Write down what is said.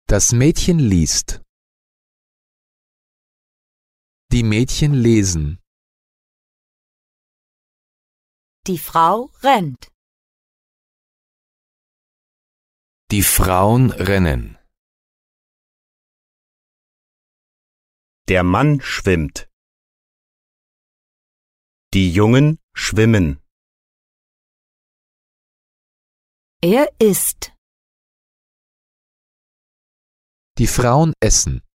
Das Mädchen liest. Die Mädchen lesen. Die Frau rennt. Die Frauen rennen. Der Mann schwimmt. Die Jungen schwimmen. Er isst. Die Frauen essen.